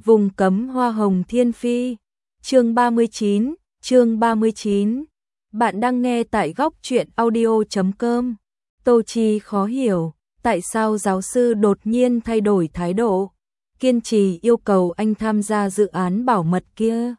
Vùng cấm hoa hồng thiên phi. Chương 39. Bạn đang nghe tại góc truyện audio.com. Tô Chi khó hiểu, tại sao giáo sư đột nhiên thay đổi thái độ, kiên trì yêu cầu anh tham gia dự án bảo mật kia.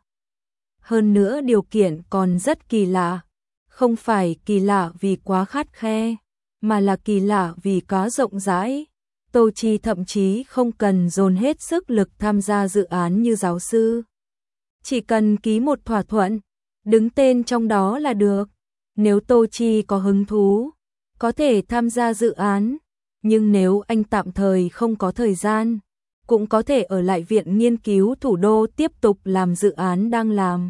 Hơn nữa điều kiện còn rất kỳ lạ, không phải kỳ lạ vì quá khắt khe, mà là kỳ lạ vì quá rộng rãi. Tô Chi thậm chí không cần dồn hết sức lực tham gia dự án như giáo sư. Chỉ cần ký một thỏa thuận, đứng tên trong đó là được. Nếu Tô Chi có hứng thú, có thể tham gia dự án, nhưng nếu anh tạm thời không có thời gian, cũng có thể ở lại Viện Nghiên cứu Thủ đô tiếp tục làm dự án đang làm.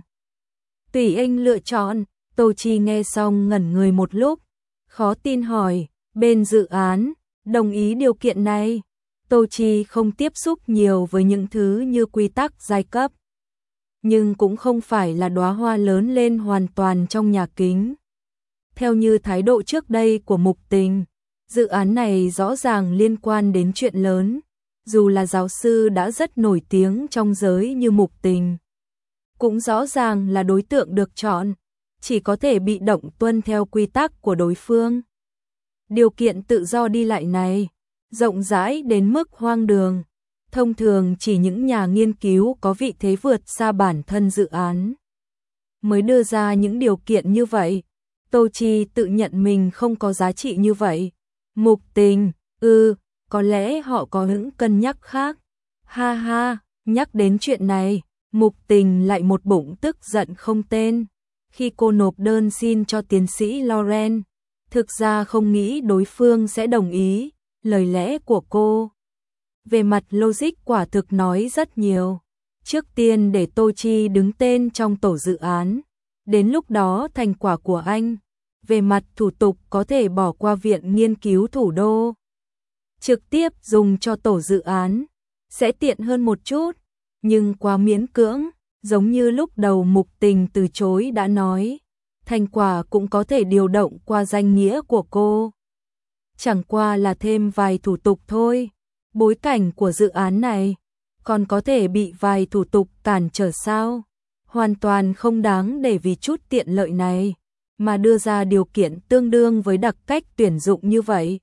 Tùy anh lựa chọn. Tô Chi nghe xong ngẩn người một lúc, khó tin hỏi, bên dự án đồng ý điều kiện này? Tô Chi không tiếp xúc nhiều với những thứ như quy tắc giai cấp, nhưng cũng không phải là đóa hoa lớn lên hoàn toàn trong nhà kính. Theo như thái độ trước đây của Mục Tình, dự án này rõ ràng liên quan đến chuyện lớn, dù là giáo sư đã rất nổi tiếng trong giới như Mục Tình. Cũng rõ ràng là đối tượng được chọn, chỉ có thể bị động tuân theo quy tắc của đối phương. Điều kiện tự do đi lại này, rộng rãi đến mức hoang đường, thông thường chỉ những nhà nghiên cứu có vị thế vượt xa bản thân dự án mới đưa ra những điều kiện như vậy. Tô Chi tự nhận mình không có giá trị như vậy. Mục Tình, có lẽ họ có những cân nhắc khác. Ha ha, nhắc đến chuyện này, Mục Tình lại một bụng tức giận không tên. Khi cô nộp đơn xin cho tiến sĩ Loren, thực ra không nghĩ đối phương sẽ đồng ý. Lời lẽ của cô về mặt logic quả thực nói rất nhiều. Trước tiên để Tô Chi đứng tên trong tổ dự án, đến lúc đó thành quả của anh về mặt thủ tục có thể bỏ qua Viện Nghiên cứu Thủ đô, trực tiếp dùng cho tổ dự án sẽ tiện hơn một chút, nhưng quá miễn cưỡng. Giống như lúc đầu Mục Tình từ chối đã nói, thành quả cũng có thể điều động qua danh nghĩa của cô, chẳng qua là thêm vài thủ tục thôi. Bối cảnh của dự án này còn có thể bị vài thủ tục cản trở sao? Hoàn toàn không đáng để vì chút tiện lợi này mà đưa ra điều kiện tương đương với đặc cách tuyển dụng như vậy.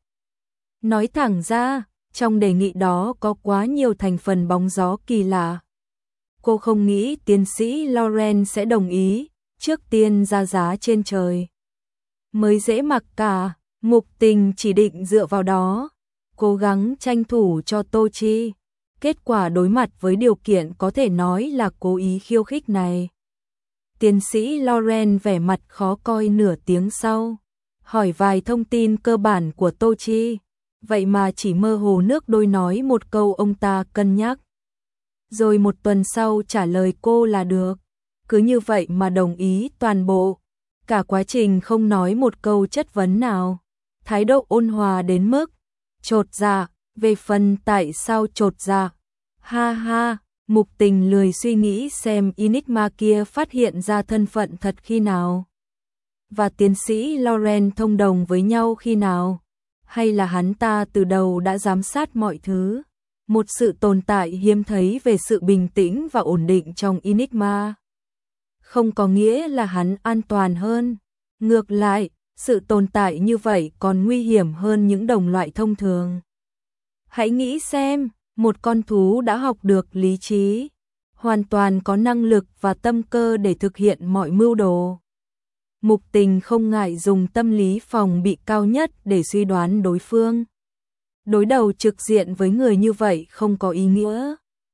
Nói thẳng ra, trong đề nghị đó có quá nhiều thành phần bóng gió kỳ lạ. Cô không nghĩ tiến sĩ Loren sẽ đồng ý, trước tiên ra giá trên trời mới dễ mặc cả. Mục Tình chỉ định dựa vào đó, cố gắng tranh thủ cho Tô Chi. Kết quả đối mặt với điều kiện có thể nói là cố ý khiêu khích này. Tiến sĩ Loren vẻ mặt khó coi nửa tiếng sau, hỏi vài thông tin cơ bản của Tô Chi, vậy mà chỉ mơ hồ nước đôi nói một câu ông ta cân nhắc. Rồi một tuần sau trả lời cô là được. Cứ như vậy mà đồng ý toàn bộ. Cả quá trình không nói một câu chất vấn nào. Thái độ ôn hòa đến mức chột dạ. Về phần tại sao chột dạ, ha ha, Mục Tình lười suy nghĩ xem Enigma kia phát hiện ra thân phận thật khi nào, và tiến sĩ Loren thông đồng với nhau khi nào, hay là hắn ta từ đầu đã giám sát mọi thứ. Một sự tồn tại hiếm thấy về sự bình tĩnh và ổn định trong Enigma không có nghĩa là hắn an toàn hơn. Ngược lại, sự tồn tại như vậy còn nguy hiểm hơn những đồng loại thông thường. Hãy nghĩ xem, một con thú đã học được lý trí, hoàn toàn có năng lực và tâm cơ để thực hiện mọi mưu đồ. Mục Tình không ngại dùng tâm lý phòng bị cao nhất để suy đoán đối phương. Đối đầu trực diện với người như vậy không có ý nghĩa.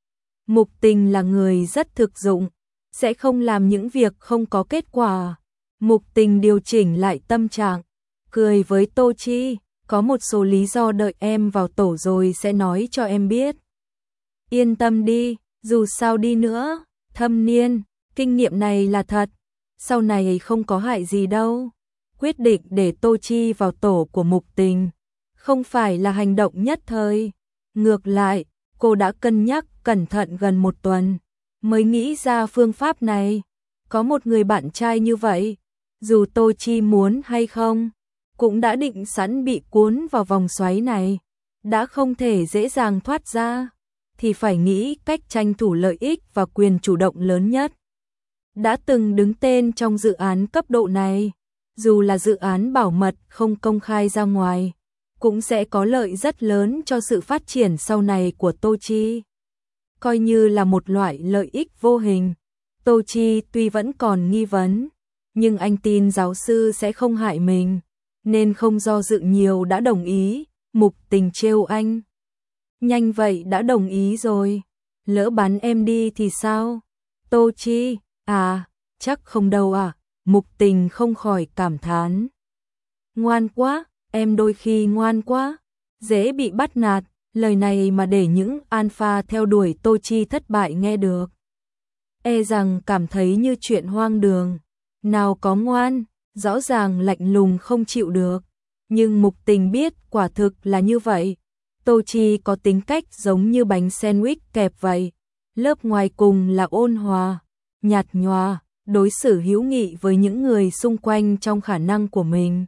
Mục Tình là người rất thực dụng, sẽ không làm những việc không có kết quả. Mục Tình điều chỉnh lại tâm trạng, cười với Tô Chi, có một số lý do đợi em vào tổ rồi sẽ nói cho em biết. Yên tâm đi, dù sao đi nữa, thâm niên, kinh nghiệm này là thật, sau này không có hại gì đâu. Quyết định để Tô Chi vào tổ của Mục Tình không phải là hành động nhất thời. Ngược lại, cô đã cân nhắc cẩn thận gần một tuần mới nghĩ ra phương pháp này. Có một người bạn trai như vậy, dù Tô Chi muốn hay không, cũng đã định sẵn bị cuốn vào vòng xoáy này, đã không thể dễ dàng thoát ra. thì phải nghĩ cách tranh thủ lợi ích và quyền chủ động lớn nhất. Đã từng đứng tên trong dự án cấp độ này, dù là dự án bảo mật không công khai ra ngoài, cũng sẽ có lợi rất lớn cho sự phát triển sau này của Tô Chi. Coi như là một loại lợi ích vô hình. Tô Chi tuy vẫn còn nghi vấn, nhưng anh tin giáo sư sẽ không hại mình, nên không do dự nhiều đã đồng ý. Mục Tình trêu anh: nhanh vậy đã đồng ý rồi, lỡ bắn em đi thì sao? Tô Chi: à, chắc không đâu à. Mục Tình không khỏi cảm thán: ngoan quá, em đôi khi ngoan quá, dễ bị bắt nạt. Lời này mà để những alpha theo đuổi Tô Chi thất bại nghe được, e rằng cảm thấy như chuyện hoang đường. Nào có ngoan, rõ ràng lạnh lùng không chịu được. Nhưng Mục Tình biết quả thực là như vậy. Tô Chi có tính cách giống như bánh sandwich kẹp vậy. Lớp ngoài cùng là ôn hòa, nhạt nhòa, đối xử hữu nghị với những người xung quanh trong khả năng của mình.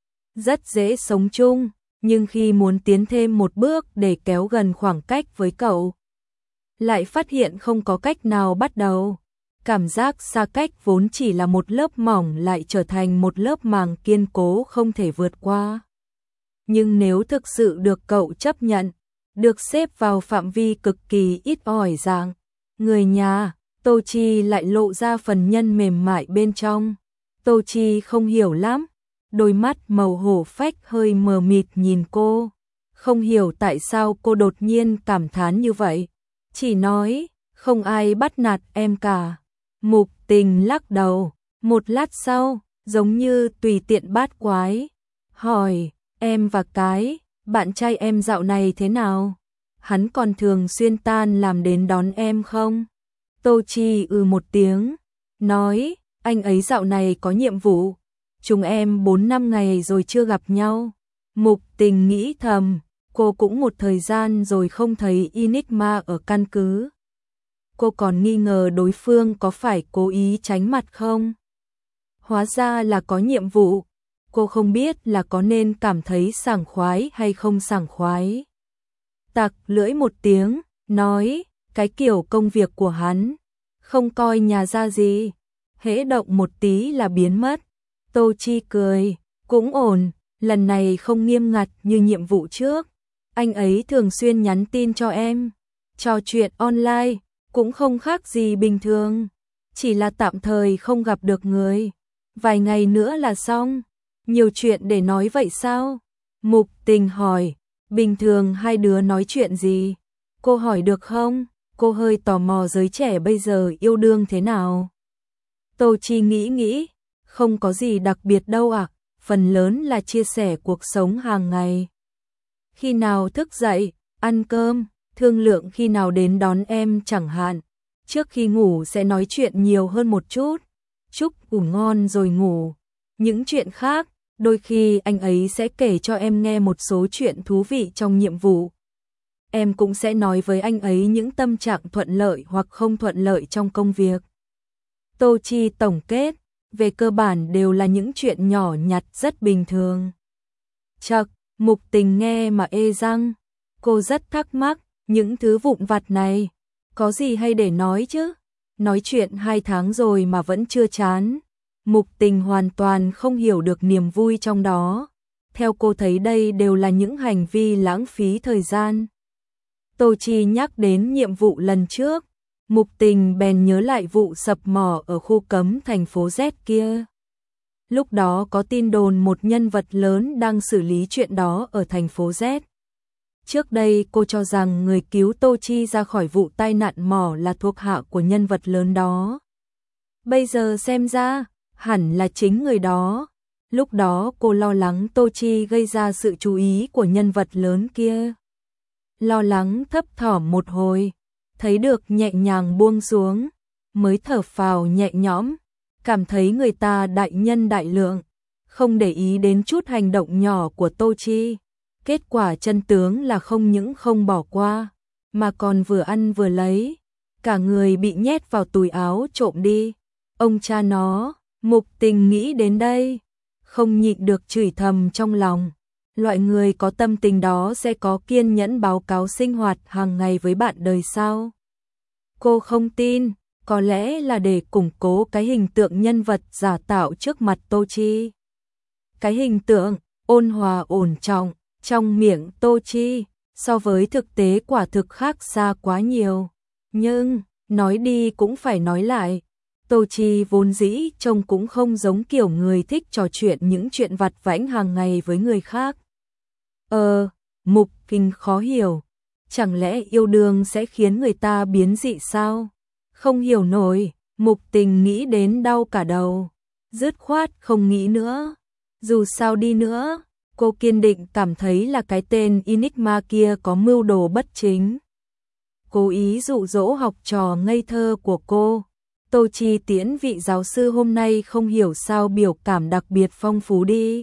Rất dễ sống chung, nhưng khi muốn tiến thêm một bước để kéo gần khoảng cách với cậu, lại phát hiện không có cách nào bắt đầu. Cảm giác xa cách vốn chỉ là một lớp mỏng lại trở thành một lớp màng kiên cố không thể vượt qua. Nhưng nếu thực sự được cậu chấp nhận, được xếp vào phạm vi cực kỳ ít ỏi dạng người nhà, Tô Chi lại lộ ra phần nhân mềm mại bên trong. Tô Chi không hiểu lắm, đôi mắt màu hổ phách hơi mờ mịt nhìn cô, không hiểu tại sao cô đột nhiên cảm thán như vậy. Chỉ nói, không ai bắt nạt em cả. Mục Tình lắc đầu, một lát sau, giống như tùy tiện bát quái, hỏi, em và cái bạn trai em dạo này thế nào? Hắn còn thường xuyên tan làm đến đón em không? Tô Chi một tiếng, nói, anh ấy dạo này có nhiệm vụ, chúng em 4-5 ngày rồi chưa gặp nhau. Mục Tình nghĩ thầm, cô cũng một thời gian rồi không thấy Enigma ở căn cứ. Cô còn nghi ngờ đối phương có phải cố ý tránh mặt không? Hóa ra là có nhiệm vụ. Cô không biết là có nên cảm thấy sảng khoái hay không sảng khoái. Tặc lưỡi một tiếng, nói, cái kiểu công việc của hắn, không coi nhà ra gì, hễ động một tí là biến mất. Tô Chi cười, cũng ổn, lần này không nghiêm ngặt như nhiệm vụ trước. Anh ấy thường xuyên nhắn tin cho em, trò chuyện online, cũng không khác gì bình thường, chỉ là tạm thời không gặp được người. Vài ngày nữa là xong. Nhiều chuyện để nói vậy sao? Mục Tình hỏi, bình thường hai đứa nói chuyện gì? Cô hỏi được không? Cô hơi tò mò giới trẻ bây giờ yêu đương thế nào. Tô Chi nghĩ, không có gì đặc biệt đâu ạ, phần lớn là chia sẻ cuộc sống hàng ngày. Khi nào thức dậy, ăn cơm, thương lượng khi nào đến đón em chẳng hạn. Trước khi ngủ sẽ nói chuyện nhiều hơn một chút. Chúc ngủ ngon rồi ngủ. Những chuyện khác, đôi khi anh ấy sẽ kể cho em nghe một số chuyện thú vị trong nhiệm vụ. Em cũng sẽ nói với anh ấy những tâm trạng thuận lợi hoặc không thuận lợi trong công việc. Tô Chi tổng kết, về cơ bản đều là những chuyện nhỏ nhặt rất bình thường. Chậc, Mục Tình nghe mà ê răng. Cô rất thắc mắc, những thứ vụn vặt này, có gì hay để nói chứ? Nói chuyện 2 tháng rồi mà vẫn chưa chán. Mục Tình hoàn toàn không hiểu được niềm vui trong đó. Theo cô thấy đây đều là những hành vi lãng phí thời gian. Tô Chi nhắc đến nhiệm vụ lần trước, Mục Tình bèn nhớ lại vụ sập mỏ ở khu cấm thành phố Z kia. Lúc đó có tin đồn một nhân vật lớn đang xử lý chuyện đó ở thành phố Z. Trước đây cô cho rằng người cứu Tô Chi ra khỏi vụ tai nạn mỏ là thuộc hạ của nhân vật lớn đó. Bây giờ xem ra, hẳn là chính người đó. Lúc đó cô lo lắng Tô Chi gây ra sự chú ý của nhân vật lớn kia. Lo lắng thấp thỏm một hồi, thấy được nhẹ nhàng buông xuống, mới thở phào nhẹ nhõm, cảm thấy người ta đại nhân đại lượng, không để ý đến chút hành động nhỏ của Tô Chi. Kết quả chân tướng là không những không bỏ qua, mà còn vừa ăn vừa lấy, cả người bị nhét vào túi áo trộm đi. Ông cha nó, Mục Tình nghĩ đến đây, không nhịn được chửi thầm trong lòng. Loại người có tâm tình đó sẽ có kiên nhẫn báo cáo sinh hoạt hàng ngày với bạn đời sao? Cô không tin, có lẽ là để củng cố cái hình tượng nhân vật giả tạo trước mặt Tô Chi. Cái hình tượng ôn hòa ổn trọng trong miệng Tô Chi so với thực tế quả thực khác xa quá nhiều. Nhưng, nói đi cũng phải nói lại, Tô Chi vốn dĩ trông cũng không giống kiểu người thích trò chuyện những chuyện vặt vãnh hàng ngày với người khác. Mục Kinh khó hiểu, chẳng lẽ yêu đương sẽ khiến người ta biến dị sao? Không hiểu nổi, Mục Tình nghĩ đến đau cả đầu, dứt khoát không nghĩ nữa. Dù sao đi nữa, cô kiên định cảm thấy là cái tên Enigma kia có mưu đồ bất chính. Cố ý dụ dỗ học trò ngây thơ của cô. Tô Chi tiễn vị giáo sư hôm nay không hiểu sao biểu cảm đặc biệt phong phú đi.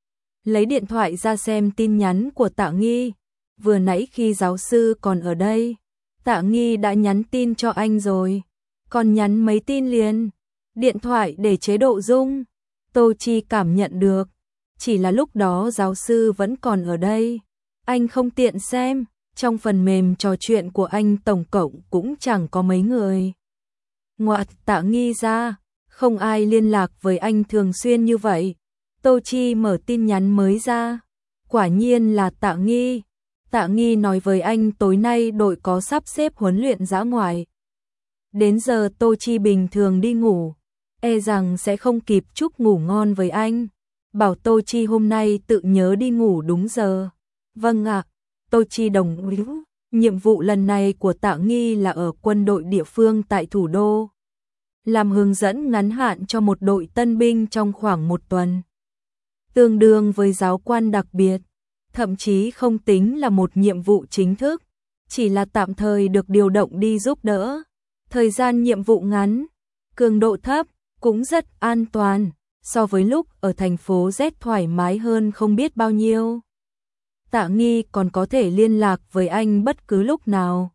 Lấy điện thoại ra xem tin nhắn của Tạ Nghi. Vừa nãy khi giáo sư còn ở đây, Tạ Nghi đã nhắn tin cho anh rồi. Còn nhắn mấy tin liền. Điện thoại để chế độ rung. Tô Chi cảm nhận được. Chỉ là lúc đó giáo sư vẫn còn ở đây. Anh không tiện xem. Trong phần mềm trò chuyện của anh tổng cộng cũng chẳng có mấy người. Ngoại Tạ Nghi ra, không ai liên lạc với anh thường xuyên như vậy. Tô Chi mở tin nhắn mới ra. Quả nhiên là Tạ Nghi. Tạ Nghi nói với anh tối nay đội có sắp xếp huấn luyện dã ngoại. Đến giờ Tô Chi bình thường đi ngủ, e rằng sẽ không kịp chúc ngủ ngon với anh. Bảo Tô Chi hôm nay tự nhớ đi ngủ đúng giờ. Vâng ạ, Tô Chi đồng ý. Nhiệm vụ lần này của Tạ Nghi là ở quân đội địa phương tại thủ đô. Làm hướng dẫn ngắn hạn cho một đội tân binh trong khoảng 1 tuần. Tương đương với giáo quan đặc biệt, thậm chí không tính là một nhiệm vụ chính thức, chỉ là tạm thời được điều động đi giúp đỡ. Thời gian nhiệm vụ ngắn, cường độ thấp, cũng rất an toàn, so với lúc ở thành phố Z thoải mái hơn không biết bao nhiêu. Tạ Nghi còn có thể liên lạc với anh bất cứ lúc nào.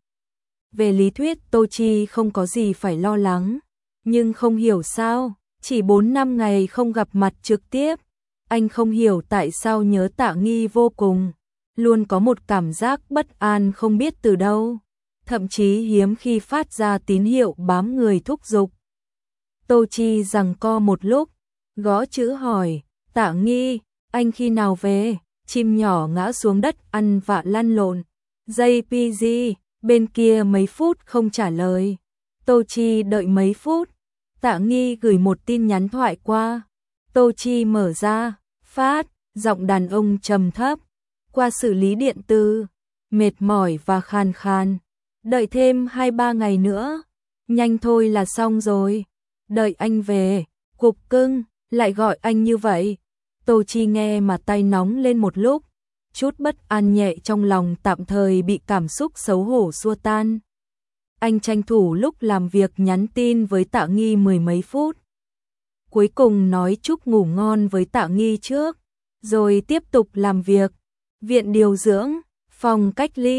Về lý thuyết Tô Chi không có gì phải lo lắng, nhưng không hiểu sao, chỉ 4-5 ngày không gặp mặt trực tiếp, anh không hiểu tại sao nhớ Tạ Nghi vô cùng, luôn có một cảm giác bất an không biết từ đâu, thậm chí hiếm khi phát ra tín hiệu bám người thúc giục. Tô Chi giằng co một lúc, gõ chữ hỏi, Tạ Nghi, anh khi nào về? Chim nhỏ ngã xuống đất ăn vạ lăn lộn. JPG, bên kia mấy phút không trả lời. Tô Chi đợi mấy phút. Tạ Nghi gửi một tin nhắn thoại qua. Tô Chi mở ra, phát, giọng đàn ông trầm thấp. Qua xử lý điện tử, mệt mỏi và khàn khàn. Đợi thêm 2-3 ngày nữa. Nhanh thôi là xong rồi. Đợi anh về, cục cưng, lại gọi anh như vậy. Tô Chi nghe mà tay nóng lên một lúc, chút bất an nhẹ trong lòng tạm thời bị cảm xúc xấu hổ xua tan. Anh tranh thủ lúc làm việc nhắn tin với Tạ Nghi 10 mấy phút. Cuối cùng nói chúc ngủ ngon với Tạ Nghi trước, rồi tiếp tục làm việc. Viện điều dưỡng, phòng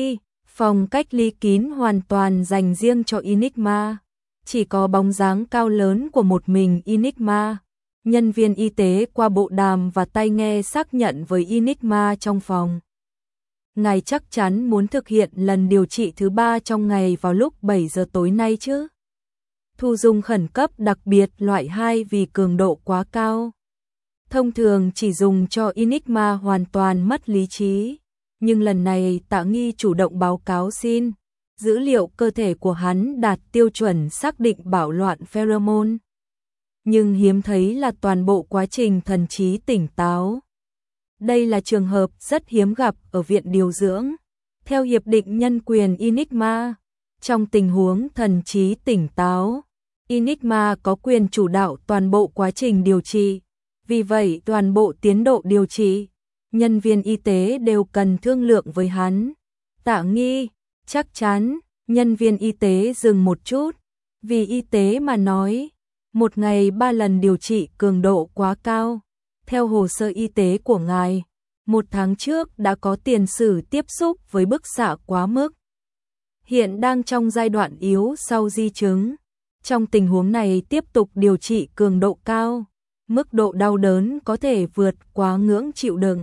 cách ly kín hoàn toàn dành riêng cho Enigma. Chỉ có bóng dáng cao lớn của một mình Enigma. Nhân viên y tế qua bộ đàm và tai nghe xác nhận với Enigma trong phòng. Ngài chắc chắn muốn thực hiện lần điều trị thứ 3 trong ngày vào lúc 7 giờ tối nay chứ? Thu dung khẩn cấp đặc biệt loại 2 vì cường độ quá cao. Thông thường chỉ dùng cho Enigma hoàn toàn mất lý trí. Nhưng lần này Tạ Nghi chủ động báo cáo xin. Dữ liệu cơ thể của hắn đạt tiêu chuẩn xác định bạo loạn pheromone. Nhưng hiếm thấy là toàn bộ quá trình thần trí tỉnh táo. Đây là trường hợp rất hiếm gặp ở viện điều dưỡng. Theo Hiệp định Nhân quyền Enigma, trong tình huống thần trí tỉnh táo, Enigma có quyền chủ đạo toàn bộ quá trình điều trị. Vì vậy toàn bộ tiến độ điều trị, nhân viên y tế đều cần thương lượng với hắn. Tạ Nghi, chắc chắn, nhân viên y tế dừng một chút. Vì y tế mà nói, một ngày 3 lần điều trị cường độ quá cao. Theo hồ sơ y tế của ngài, 1 tháng trước đã có tiền sử tiếp xúc với bức xạ quá mức. Hiện đang trong giai đoạn yếu sau di chứng. Trong tình huống này tiếp tục điều trị cường độ cao, mức độ đau đớn có thể vượt quá ngưỡng chịu đựng.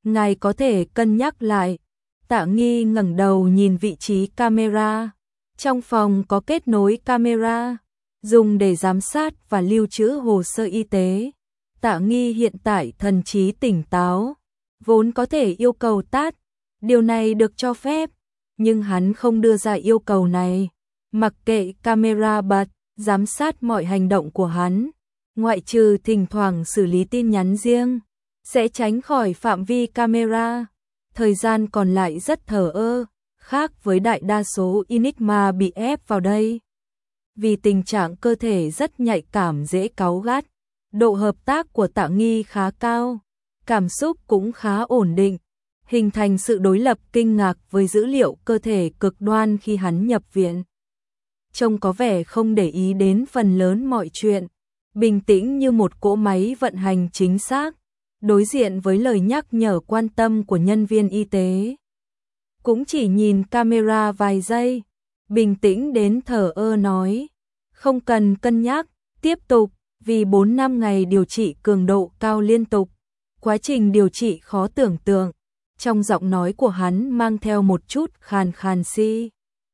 ngài có thể cân nhắc lại. Tạ Nghi ngẩng đầu nhìn vị trí camera. Trong phòng có kết nối camera, dùng để giám sát và lưu trữ hồ sơ y tế. Tạ Nghi hiện tại thần trí tỉnh táo, vốn có thể yêu cầu tắt, điều này được cho phép, nhưng hắn không đưa ra yêu cầu này. Mặc kệ camera bật, giám sát mọi hành động của hắn, ngoại trừ thỉnh thoảng xử lý tin nhắn riêng, sẽ tránh khỏi phạm vi camera. Thời gian còn lại rất thờ ơ, khác với đại đa số Enigma bị ép vào đây. Vì tình trạng cơ thể rất nhạy cảm dễ cáu gắt, độ hợp tác của Tạ Nghi khá cao, cảm xúc cũng khá ổn định, hình thành sự đối lập kinh ngạc với dữ liệu cơ thể cực đoan khi hắn nhập viện. Trông có vẻ không để ý đến phần lớn mọi chuyện, bình tĩnh như một cỗ máy vận hành chính xác, đối diện với lời nhắc nhở quan tâm của nhân viên y tế. Cũng chỉ nhìn camera vài giây, bình tĩnh đến thờ ơ nói, không cần cân nhắc, tiếp tục, vì 4-5 ngày điều trị cường độ cao liên tục, quá trình điều trị khó tưởng tượng. Trong giọng nói của hắn mang theo một chút khàn khàn si.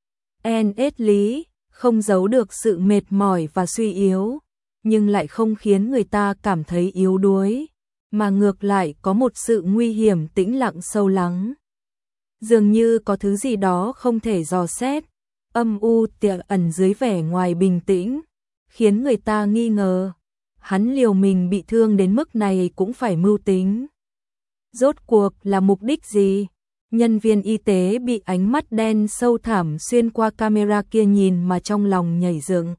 NS lý, không giấu được sự mệt mỏi và suy yếu, nhưng lại không khiến người ta cảm thấy yếu đuối, mà ngược lại có một sự nguy hiểm tĩnh lặng sâu lắng. Dường như có thứ gì đó không thể dò xét, âm u tiềm ẩn dưới vẻ ngoài bình tĩnh, khiến người ta nghi ngờ. Hắn liều mình bị thương đến mức này cũng phải mưu tính. Rốt cuộc là mục đích gì? Nhân viên y tế bị ánh mắt đen sâu thẳm xuyên qua camera kia nhìn mà trong lòng nhảy dựng.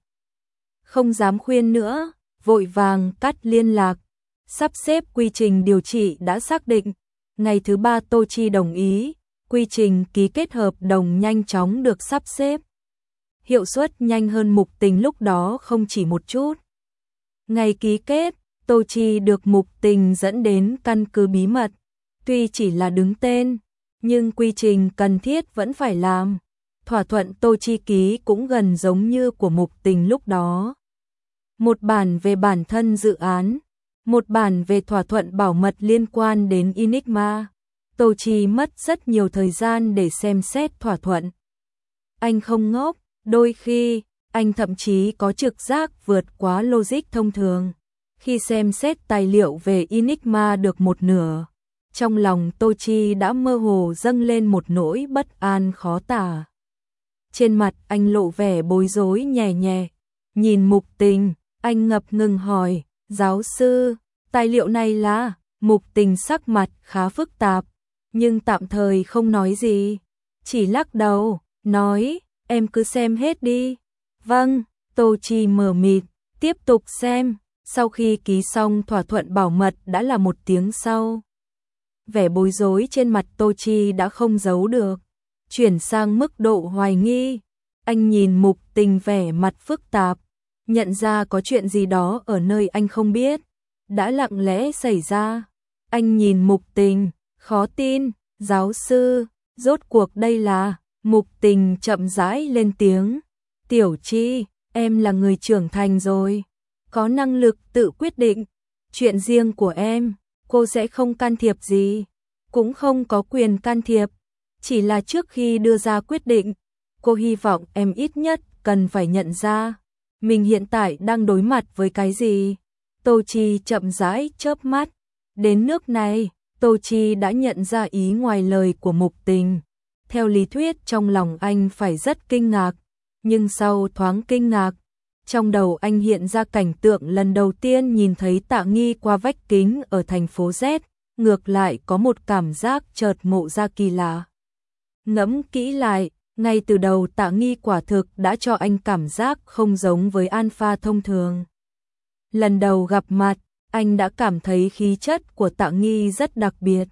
Không dám khuyên nữa, vội vàng cắt liên lạc. Sắp xếp quy trình điều trị đã xác định. Ngày thứ 3 Tô Chi đồng ý, quy trình ký kết hợp đồng nhanh chóng được sắp xếp. Hiệu suất nhanh hơn Mục Tình lúc đó không chỉ một chút. Ngày ký kết, Tô Chi được Mục Tình dẫn đến căn cứ bí mật. Tuy chỉ là đứng tên, nhưng quy trình cần thiết vẫn phải làm. Thỏa thuận Tô Chi ký cũng gần giống như của Mục Tình lúc đó. Một bản về bản thân dự án, một bản về thỏa thuận bảo mật liên quan đến Enigma. Tô Chi mất rất nhiều thời gian để xem xét thỏa thuận. Anh không ngốc, đôi khi, anh thậm chí có trực giác vượt quá logic thông thường. Khi xem xét tài liệu về Enigma được một nửa, trong lòng Tô Chi đã mơ hồ dâng lên một nỗi bất an khó tả. Trên mặt anh lộ vẻ bối rối nhẹ nhẹ, nhìn Mục Tình, anh ngập ngừng hỏi, giáo sư, tài liệu này là? Mục Tình sắc mặt khá phức tạp, nhưng tạm thời không nói gì, chỉ lắc đầu, nói, em cứ xem hết đi. Vâng, Tô Chi mờ mịt, tiếp tục xem, sau khi ký xong thỏa thuận bảo mật đã là 1 tiếng sau. Vẻ bối rối trên mặt Tô Chi đã không giấu được, chuyển sang mức độ hoài nghi. Anh nhìn Mục Tình vẻ mặt phức tạp, nhận ra có chuyện gì đó ở nơi anh không biết, đã lặng lẽ xảy ra. Anh nhìn Mục Tình, khó tin, giáo sư, rốt cuộc đây là... Mục Tình chậm rãi lên tiếng, Tiểu Chi, em là người trưởng thành rồi, có năng lực tự quyết định, chuyện riêng của em, cô sẽ không can thiệp gì, cũng không có quyền can thiệp, chỉ là trước khi đưa ra quyết định, cô hy vọng em ít nhất cần phải nhận ra, mình hiện tại đang đối mặt với cái gì. Tô Chi chậm rãi chớp mắt, đến nước này, Tô Chi đã nhận ra ý ngoài lời của Mục Tình. Theo lý thuyết trong lòng anh phải rất kinh ngạc, nhưng sau thoáng kinh ngạc, trong đầu anh hiện ra cảnh tượng lần đầu tiên nhìn thấy Tạ Nghi qua vách kính ở thành phố Z, ngược lại có một cảm giác chợt ngộ ra kỳ lạ. Ngẫm kỹ lại, ngay từ đầu Tạ Nghi quả thực đã cho anh cảm giác không giống với Alpha thông thường. Lần đầu gặp mặt, anh đã cảm thấy khí chất của Tạ Nghi rất đặc biệt.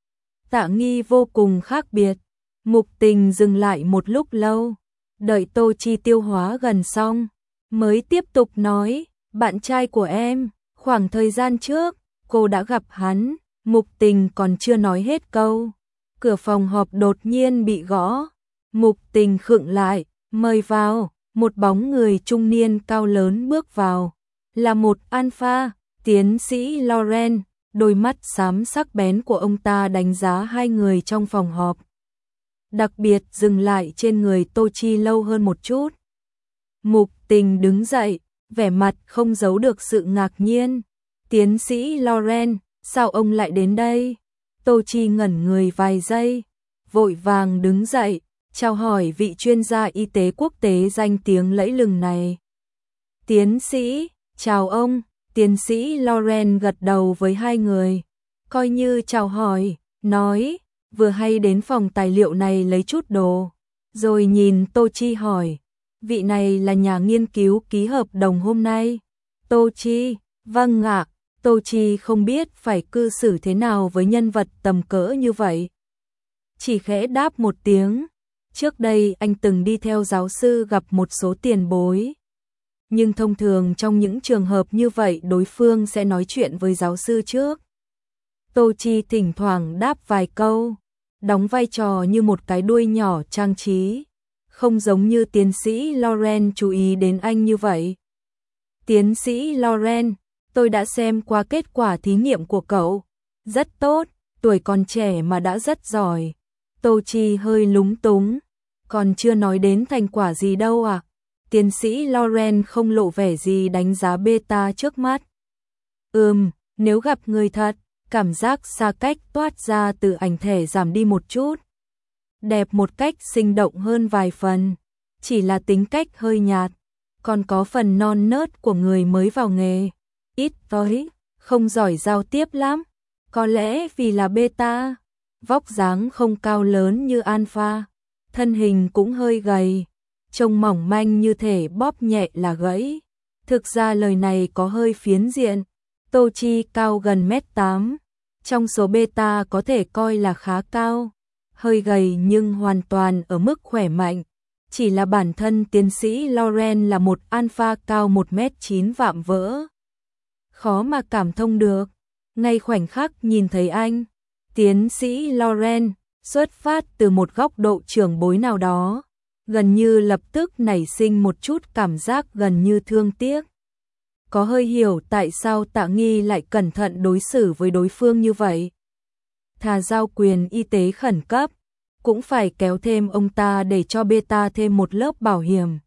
Tạ Nghi vô cùng khác biệt. Mục Tình dừng lại một lúc lâu, đợi Tô Chi tiêu hóa gần xong, mới tiếp tục nói, bạn trai của em, khoảng thời gian trước, cô đã gặp hắn. Mục Tình còn chưa nói hết câu, cửa phòng họp đột nhiên bị gõ. Mục Tình khựng lại, mời vào, một bóng người trung niên cao lớn bước vào, là một Alpha, tiến sĩ Lauren, đôi mắt xám sắc bén của ông ta đánh giá hai người trong phòng họp. Đặc biệt dừng lại trên người Tô Chi lâu hơn một chút. Mục Tình đứng dậy, vẻ mặt không giấu được sự ngạc nhiên. Tiến sĩ Loren, sao ông lại đến đây? Tô Chi ngẩn người vài giây, vội vàng đứng dậy, chào hỏi vị chuyên gia y tế quốc tế danh tiếng lẫy lừng này. Tiến sĩ, chào ông. Tiến sĩ Loren gật đầu với hai người, coi như chào hỏi, nói, vừa hay đến phòng tài liệu này lấy chút đồ. Rồi nhìn Tô Chi hỏi, vị này là nhà nghiên cứu ký hợp đồng hôm nay. Tô Chi, vâng ạ. Tô Chi không biết phải cư xử thế nào với nhân vật tầm cỡ như vậy. Chỉ khẽ đáp một tiếng. Trước đây anh từng đi theo giáo sư gặp một số tiền bối. Nhưng thông thường trong những trường hợp như vậy đối phương sẽ nói chuyện với giáo sư trước. Tô Chi thỉnh thoảng đáp vài câu, đóng vai trò như một cái đuôi nhỏ trang trí, không giống như tiến sĩ Loren chú ý đến anh như vậy. Tiến sĩ Loren, tôi đã xem qua kết quả thí nghiệm của cậu, rất tốt, tuổi còn trẻ mà đã rất giỏi. Tô Chi hơi lúng túng, còn chưa nói đến thành quả gì đâu à? Tiến sĩ Loren không lộ vẻ gì đánh giá beta trước mắt. Nếu gặp người thật, cảm giác xa cách toát ra từ ảnh thẻ giảm đi một chút. Đẹp một cách sinh động hơn vài phần, chỉ là tính cách hơi nhạt, còn có phần non nớt của người mới vào nghề. Ít tới, không giỏi giao tiếp lắm, có lẽ vì là beta, vóc dáng không cao lớn như alpha, thân hình cũng hơi gầy, trông mỏng manh như thể bóp nhẹ là gãy. Thực ra lời này có hơi phiến diện. Tô Chi cao gần 1m8, trong số beta có thể coi là khá cao, hơi gầy nhưng hoàn toàn ở mức khỏe mạnh. Chỉ là bản thân tiến sĩ Loren là một alpha cao 1m9 vạm vỡ. Khó mà cảm thông được. Ngay khoảnh khắc nhìn thấy anh, tiến sĩ Loren xuất phát từ một góc độ trưởng bối nào đó, gần như lập tức nảy sinh một chút cảm giác gần như thương tiếc. Có hơi hiểu tại sao Tạ Nghi lại cẩn thận đối xử với đối phương như vậy. Thà giao quyền y tế khẩn cấp, cũng phải kéo thêm ông ta để cho beta thêm một lớp bảo hiểm.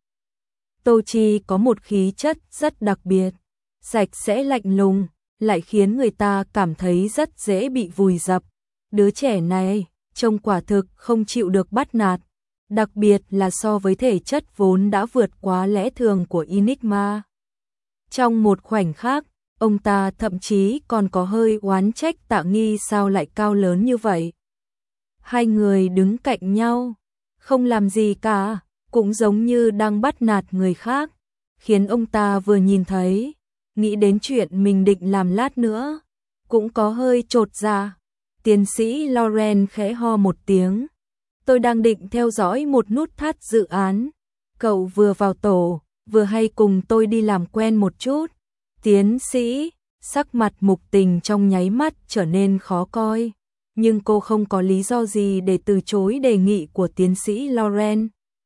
Tô Chi có một khí chất rất đặc biệt, sạch sẽ lạnh lùng, lại khiến người ta cảm thấy rất dễ bị vùi dập. Đứa trẻ này, trông quả thực không chịu được bắt nạt, đặc biệt là so với thể chất vốn đã vượt quá lẽ thường của Enigma. Trong một khoảnh khắc, ông ta thậm chí còn có hơi oán trách Tạ Nghi sao lại cao lớn như vậy. Hai người đứng cạnh nhau, không làm gì cả, cũng giống như đang bắt nạt người khác, khiến ông ta vừa nhìn thấy, nghĩ đến chuyện mình định làm lát nữa, cũng có hơi chột dạ. Tiến sĩ Loren khẽ ho một tiếng. Tôi đang định theo dõi một nút thắt dự án. Cậu vừa vào tổ, vừa hay cùng tôi đi làm quen một chút. Tiến sĩ, sắc mặt Mục Tình trong nháy mắt trở nên khó coi. Nhưng cô không có lý do gì để từ chối đề nghị của tiến sĩ Loren.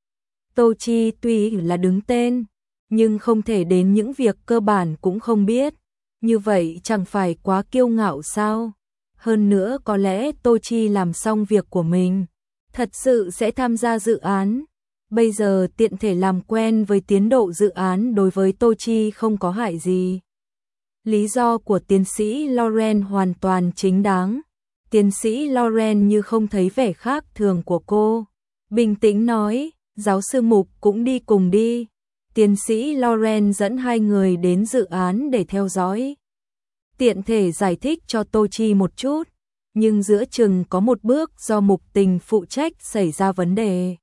Tô Chi tuy là đứng tên, nhưng không thể đến những việc cơ bản cũng không biết. Như vậy chẳng phải quá kiêu ngạo sao? Hơn nữa có lẽ Tô Chi làm xong việc của mình, thật sự sẽ tham gia dự án. Bây giờ tiện thể làm quen với tiến độ dự án đối với Tô Chi không có hại gì. Lý do của tiến sĩ Loren hoàn toàn chính đáng. Tiến sĩ Loren như không thấy vẻ khác thường của cô, bình tĩnh nói, giáo sư Mục cũng đi cùng đi. Tiến sĩ Loren dẫn hai người đến dự án để theo dõi. Tiện thể giải thích cho Tô Chi một chút, nhưng giữa chừng có một bước do Mục Tình phụ trách xảy ra vấn đề.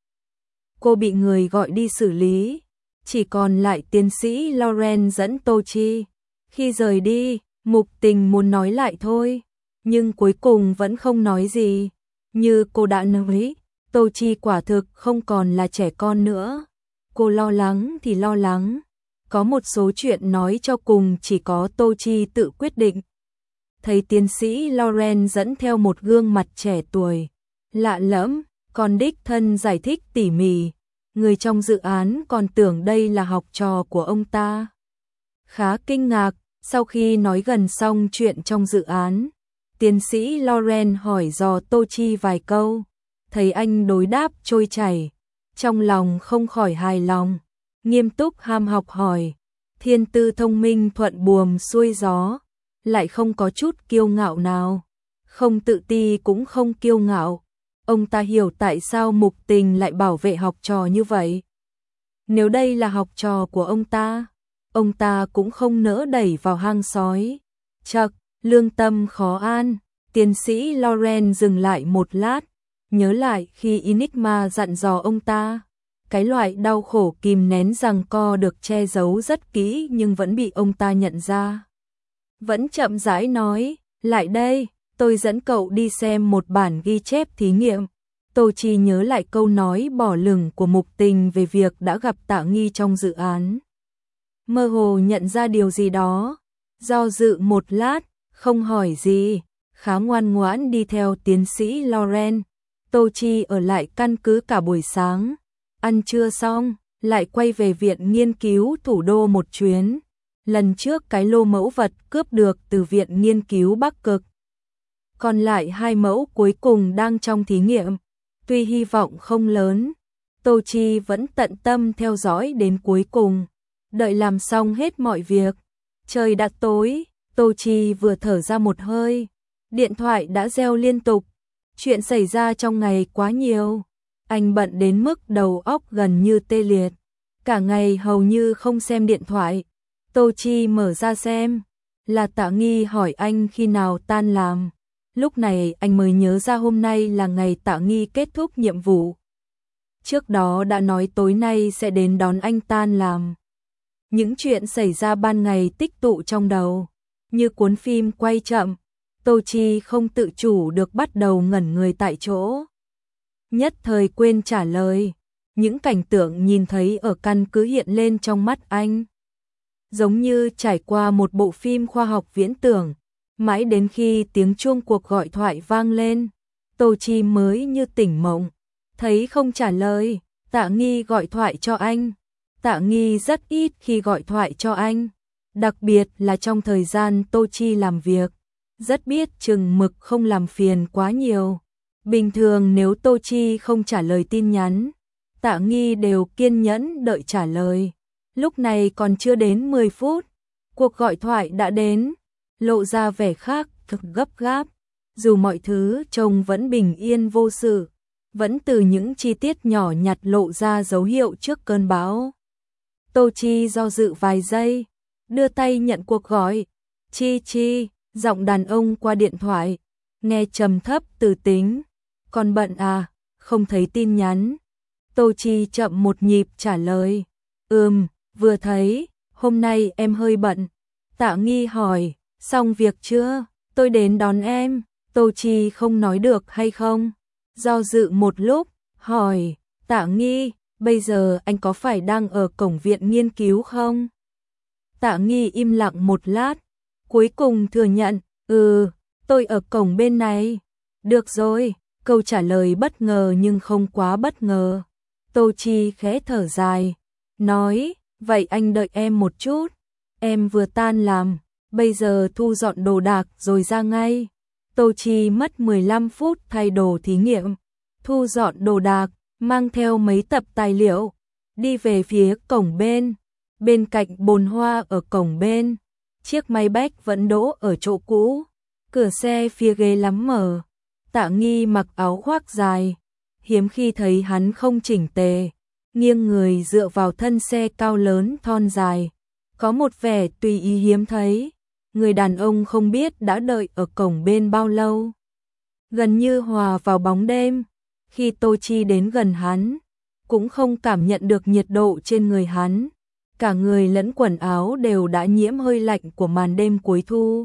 Cô bị người gọi đi xử lý, chỉ còn lại tiến sĩ Loren dẫn Tô Chi. Khi rời đi, Mục Tình muốn nói lại thôi, nhưng cuối cùng vẫn không nói gì. Như cô đã nói, Tô Chi quả thực không còn là trẻ con nữa. Cô lo lắng thì lo lắng, có một số chuyện nói cho cùng chỉ có Tô Chi tự quyết định. Thấy tiến sĩ Loren dẫn theo một gương mặt trẻ tuổi, lạ lẫm, còn đích thân giải thích tỉ mỉ, người trong dự án còn tưởng đây là học trò của ông ta. Khá kinh ngạc, Sau khi nói gần xong chuyện trong dự án, tiến sĩ Loren hỏi dò Tô Chi vài câu, thấy anh đối đáp trôi chảy, trong lòng không khỏi hài lòng, nghiêm túc ham học hỏi, thiên tư thông minh thuận buồm xuôi gió, lại không có chút kiêu ngạo nào, không tự ti cũng không kiêu ngạo. Ông ta hiểu tại sao Mục Tình lại bảo vệ học trò như vậy. Nếu đây là học trò của ông ta cũng không nỡ đẩy vào hang sói. Chậc, lương tâm khó an, tiến sĩ Loren dừng lại một lát, nhớ lại khi Enigma dặn dò ông ta. Cái loại đau khổ kìm nén giằng co được che giấu rất kỹ nhưng vẫn bị ông ta nhận ra. Vẫn chậm rãi nói, lại đây, tôi dẫn cậu đi xem một bản ghi chép thí nghiệm. Tô Chi nhớ lại câu nói bỏ lửng của Mục Tình về việc đã gặp Tạ Nghi trong dự án. Mơ hồ nhận ra điều gì đó, do dự một lát, không hỏi gì, khá ngoan ngoãn đi theo tiến sĩ Loren. Tô Chi ở lại căn cứ cả buổi sáng, ăn trưa xong, lại quay về viện nghiên cứu thủ đô một chuyến. Lần trước cái lô mẫu vật cướp được từ viện nghiên cứu Bắc Cực. Còn lại 2 mẫu cuối cùng đang trong thí nghiệm. Tuy hy vọng không lớn, Tô Chi vẫn tận tâm theo dõi đến cuối cùng. Đợi làm xong hết mọi việc, trời đã tối, Tô Chi vừa thở ra một hơi. Điện thoại đã reo liên tục. Chuyện xảy ra trong ngày quá nhiều. Anh bận đến mức đầu óc gần như tê liệt. Cả ngày hầu như không xem điện thoại. Tô Chi mở ra xem. Là Tạ Nghi hỏi anh khi nào tan làm. Lúc này anh mới nhớ ra hôm nay là ngày Tạ Nghi kết thúc nhiệm vụ. Trước đó đã nói tối nay sẽ đến đón anh tan làm. Những chuyện xảy ra ban ngày tích tụ trong đầu. Như cuốn phim quay chậm, Tô Chi không tự chủ được bắt đầu ngẩn người tại chỗ. Nhất thời quên trả lời. Những cảnh tượng nhìn thấy ở căn cứ hiện lên trong mắt anh. Giống như trải qua một bộ phim khoa học viễn tưởng. Mãi đến khi tiếng chuông cuộc gọi thoại vang lên, Tô Chi mới như tỉnh mộng. Thấy không trả lời, Tạ Nghi gọi thoại cho anh. Tạ Nghi rất ít khi gọi thoại cho anh. Đặc biệt là trong thời gian Tô Chi làm việc. Rất biết chừng mực không làm phiền quá nhiều. Bình thường nếu Tô Chi không trả lời tin nhắn, Tạ Nghi đều kiên nhẫn đợi trả lời. Lúc này còn chưa đến 10 phút, cuộc gọi thoại đã đến, lộ ra vẻ khác cực gấp gáp. Dù mọi thứ trông vẫn bình yên vô sự, vẫn từ những chi tiết nhỏ nhặt lộ ra dấu hiệu trước cơn bão. Tô Chi do dự vài giây, đưa tay nhận cuộc gọi. Chi, giọng đàn ông qua điện thoại, nghe trầm thấp từ tính. Còn bận à, không thấy tin nhắn. Tô Chi chậm một nhịp trả lời. Vừa thấy, hôm nay em hơi bận. Tạ Nghi hỏi, xong việc chưa? Tôi đến đón em. Tô Chi không nói được hay không. Do dự một lúc, hỏi, Tạ Nghi, bây giờ anh có phải đang ở cổng viện nghiên cứu không? Tạ Nghi im lặng một lát, cuối cùng thừa nhận, tôi ở cổng bên này. Được rồi, câu trả lời bất ngờ nhưng không quá bất ngờ. Tô Chi khẽ thở dài, nói, vậy anh đợi em một chút. Em vừa tan làm, bây giờ thu dọn đồ đạc rồi ra ngay. Tô Chi mất 15 phút thay đồ thí nghiệm, thu dọn đồ đạc, mang theo mấy tập tài liệu, đi về phía cổng bên cạnh bồn hoa ở cổng bên. Chiếc máy bách vẫn đỗ ở chỗ cũ, cửa xe phía ghế lắm mở. Tạ Nghi mặc áo khoác dài, hiếm khi thấy hắn không chỉnh tề, nghiêng người dựa vào thân xe cao lớn thon dài, có một vẻ tùy ý hiếm thấy. Người đàn ông không biết đã đợi ở cổng bên bao lâu, gần như hòa vào bóng đêm. Khi Tô Chi đến gần hắn, cũng không cảm nhận được nhiệt độ trên người hắn, cả người lẫn quần áo đều đã nhiễm hơi lạnh của màn đêm cuối thu.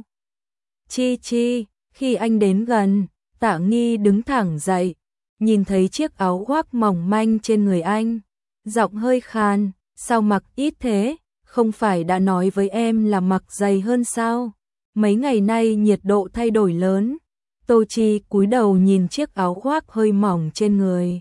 Chi, khi anh đến gần, Tạ Nghi đứng thẳng dậy, nhìn thấy chiếc áo khoác mỏng manh trên người anh, giọng hơi khàn, sao mặc ít thế, không phải đã nói với em là mặc dày hơn sao? Mấy ngày nay nhiệt độ thay đổi lớn. Tô Chi cúi đầu nhìn chiếc áo khoác hơi mỏng trên người,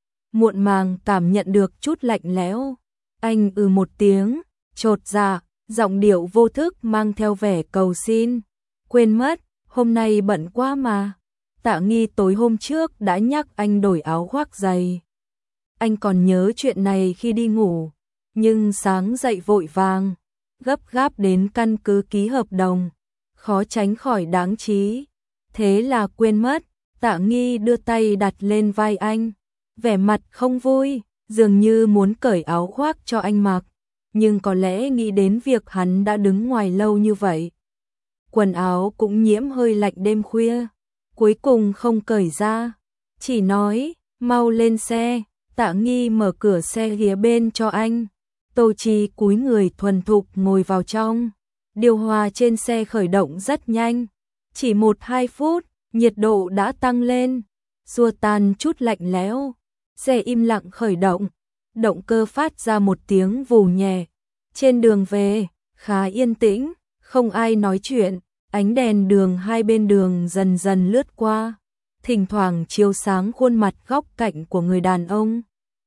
muộn màng cảm nhận được chút lạnh lẽo. Anh một tiếng, chột dạ, giọng điệu vô thức mang theo vẻ cầu xin. Quên mất, hôm nay bận quá mà. Tạ Nghi tối hôm trước đã nhắc anh đổi áo khoác dày. Anh còn nhớ chuyện này khi đi ngủ, nhưng sáng dậy vội vàng, gấp gáp đến căn cứ ký hợp đồng, khó tránh khỏi đáng trí. Thế là quên mất. Tạ Nghi đưa tay đặt lên vai anh, vẻ mặt không vui, dường như muốn cởi áo khoác cho anh mặc, nhưng có lẽ nghĩ đến việc hắn đã đứng ngoài lâu như vậy. Quần áo cũng nhiễm hơi lạnh đêm khuya, cuối cùng không cởi ra, chỉ nói, mau lên xe. Tạ Nghi mở cửa xe ghế bên cho anh. Tô Chi cúi người thuần thục ngồi vào trong. Điều hòa trên xe khởi động rất nhanh, chỉ 1-2 phút, nhiệt độ đã tăng lên, xua tan chút lạnh lẽo. Xe im lặng khởi động, động cơ phát ra một tiếng vù nhẹ. Trên đường về, khá yên tĩnh, không ai nói chuyện, ánh đèn đường hai bên đường dần dần lướt qua, thỉnh thoảng chiếu sáng khuôn mặt góc cạnh của người đàn ông.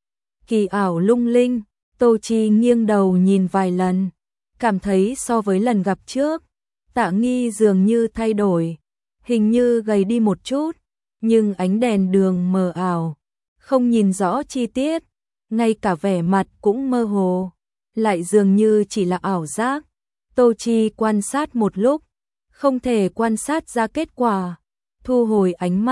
Kỳ ảo lung linh, Tô Chi nghiêng đầu nhìn vài lần, cảm thấy so với lần gặp trước, Tạ Nghi dường như thay đổi, hình như gầy đi một chút, nhưng ánh đèn đường mờ ảo, không nhìn rõ chi tiết, ngay cả vẻ mặt cũng mơ hồ, lại dường như chỉ là ảo giác. Tô Chi quan sát một lúc, không thể quan sát ra kết quả, thu hồi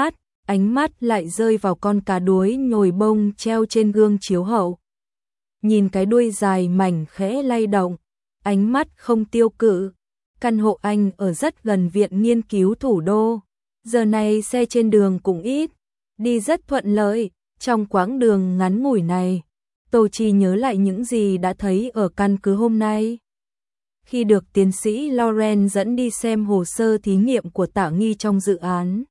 ánh mắt lại rơi vào con cá đuối nhồi bông treo trên gương chiếu hậu. Nhìn cái đuôi dài mảnh khẽ lay động, ánh mắt không tiêu cự. Căn hộ anh ở rất gần viện nghiên cứu thủ đô, giờ này xe trên đường cũng ít, đi rất thuận lợi. Trong quãng đường ngắn ngủi này, Tô Chi nhớ lại những gì đã thấy ở căn cứ hôm nay. Khi được tiến sĩ Lauren dẫn đi xem hồ sơ thí nghiệm của Tạ Nghi trong dự án,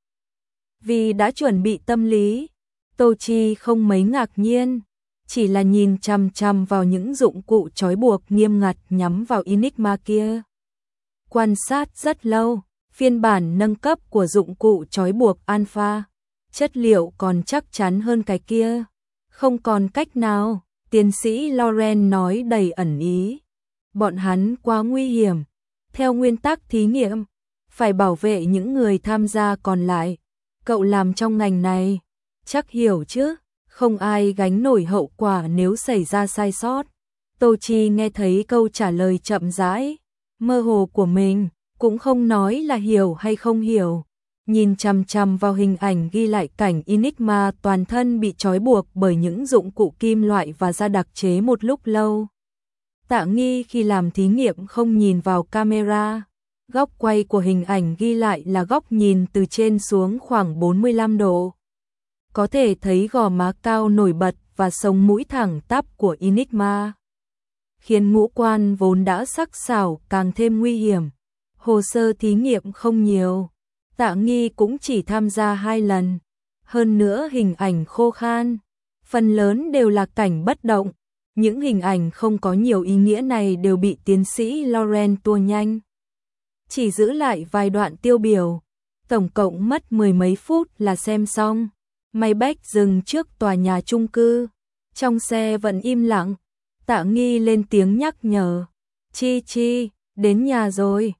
vì đã chuẩn bị tâm lý, Tô Chi không mấy ngạc nhiên, chỉ là nhìn chằm chằm vào những dụng cụ trói buộc nghiêm ngặt nhắm vào Enigma kia. Quan sát rất lâu, phiên bản nâng cấp của dụng cụ trói buộc Alpha, chất liệu còn chắc chắn hơn cái kia. Không còn cách nào, tiến sĩ Lauren nói đầy ẩn ý. Bọn hắn quá nguy hiểm, theo nguyên tắc thí nghiệm, phải bảo vệ những người tham gia còn lại. Cậu làm trong ngành này, chắc hiểu chứ, không ai gánh nổi hậu quả nếu xảy ra sai sót. Tô Chi nghe thấy câu trả lời chậm rãi, mơ hồ của mình, cũng không nói là hiểu hay không hiểu. Nhìn chằm chằm vào hình ảnh ghi lại cảnh Enigma toàn thân bị trói buộc bởi những dụng cụ kim loại và da đặc chế một lúc lâu. Tạ Nghi khi làm thí nghiệm không nhìn vào camera, góc quay của hình ảnh ghi lại là góc nhìn từ trên xuống khoảng 45 độ. Có thể thấy gò má cao nổi bật và sống mũi thẳng tắp của Enigma, khiến ngũ quan vốn đã sắc sảo càng thêm nguy hiểm. Hồ sơ thí nghiệm không nhiều, Tạ Nghi cũng chỉ tham gia 2 lần, hơn nữa hình ảnh khô khan, phần lớn đều là cảnh bất động. Những hình ảnh không có nhiều ý nghĩa này đều bị tiến sĩ Lauren tua nhanh, chỉ giữ lại vài đoạn tiêu biểu, tổng cộng mất 10 mấy phút là xem xong. Maybach dừng trước tòa nhà chung cư, trong xe vẫn im lặng. Tạ Nghi lên tiếng nhắc nhở, Chi, đến nhà rồi.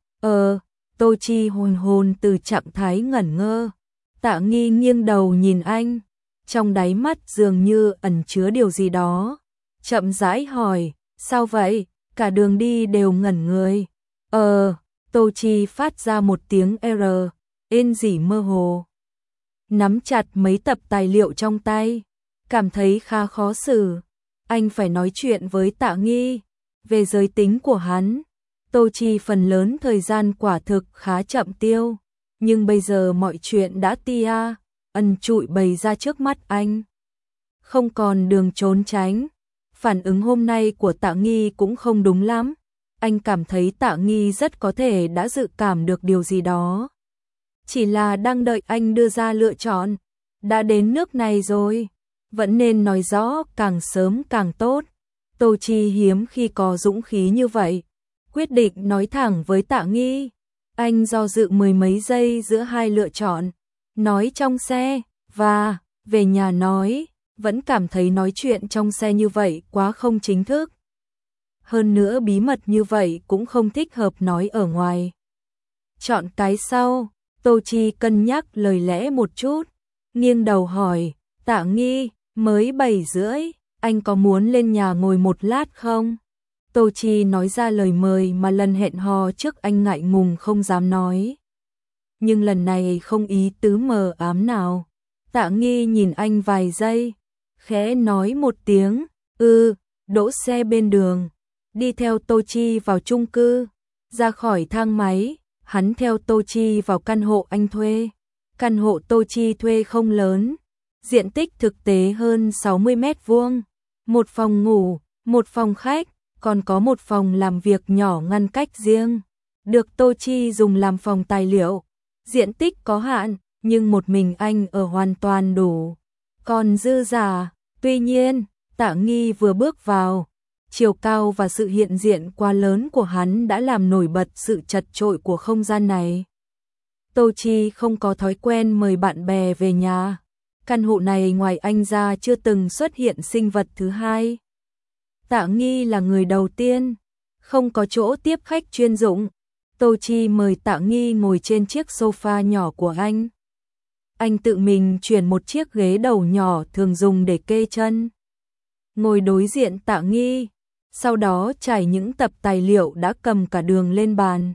Tô Chi hồn hồn từ trạng thái ngẩn ngơ. Tạ Nghi nghiêng đầu nhìn anh, trong đáy mắt dường như ẩn chứa điều gì đó, chậm rãi hỏi, sao vậy? Cả đường đi đều ngẩn người. Tô Chi phát ra một tiếng ên gì mơ hồ, nắm chặt mấy tập tài liệu trong tay, cảm thấy khá khó xử. Anh phải nói chuyện với Tạ Nghi về giới tính của hắn. Tô Chi phần lớn thời gian quả thực khá chậm tiêu, nhưng bây giờ mọi chuyện đã ẩn trụi bày ra trước mắt anh, không còn đường trốn tránh. Phản ứng hôm nay của Tạ Nghi cũng không đúng lắm. Anh cảm thấy Tạ Nghi rất có thể đã dự cảm được điều gì đó, chỉ là đang đợi anh đưa ra lựa chọn. Đã đến nước này rồi, vẫn nên nói rõ càng sớm càng tốt. Tô Chi hiếm khi có dũng khí như vậy, quyết định nói thẳng với Tạ Nghi. Anh do dự 10 mấy giây giữa hai lựa chọn, nói trong xe và về nhà nói, vẫn cảm thấy nói chuyện trong xe như vậy quá không chính thức. hơn nữa bí mật như vậy cũng không thích hợp nói ở ngoài. Chọn cái sau, Tô Chi cân nhắc lời lẽ một chút, nghiêng đầu hỏi, Tạ Nghi, mới 7:30, anh có muốn lên nhà ngồi một lát không? Tô Chi nói ra lời mời mà lần hẹn hò trước anh ngại ngùng không dám nói. Nhưng lần này không ý tứ mờ ám nào. Tạ Nghi nhìn anh vài giây, khẽ nói một tiếng, đỗ xe bên đường, đi theo Tô Chi vào chung cư, ra khỏi thang máy, hắn theo Tô Chi vào căn hộ anh thuê. Căn hộ Tô Chi thuê không lớn, diện tích thực tế hơn 60 mét vuông, một phòng ngủ, một phòng khách, còn có một phòng làm việc nhỏ ngăn cách riêng, được Tô Chi dùng làm phòng tài liệu. Diện tích có hạn, nhưng một mình anh ở hoàn toàn đủ, còn dư giả. Tuy nhiên, Tạ Nghi vừa bước vào, chiều cao và sự hiện diện quá lớn của hắn đã làm nổi bật sự chật chội của không gian này. Tô Chi không có thói quen mời bạn bè về nhà. Căn hộ này ngoài anh ra chưa từng xuất hiện sinh vật thứ hai. Tạ Nghi là người đầu tiên, không có chỗ tiếp khách chuyên dụng. Tô Chi mời Tạ Nghi ngồi trên chiếc sofa nhỏ của anh. Anh tự mình chuyển một chiếc ghế đầu nhỏ thường dùng để kê chân. Ngồi đối diện Tạ Nghi, sau đó trải những tập tài liệu đã cầm cả đường lên bàn.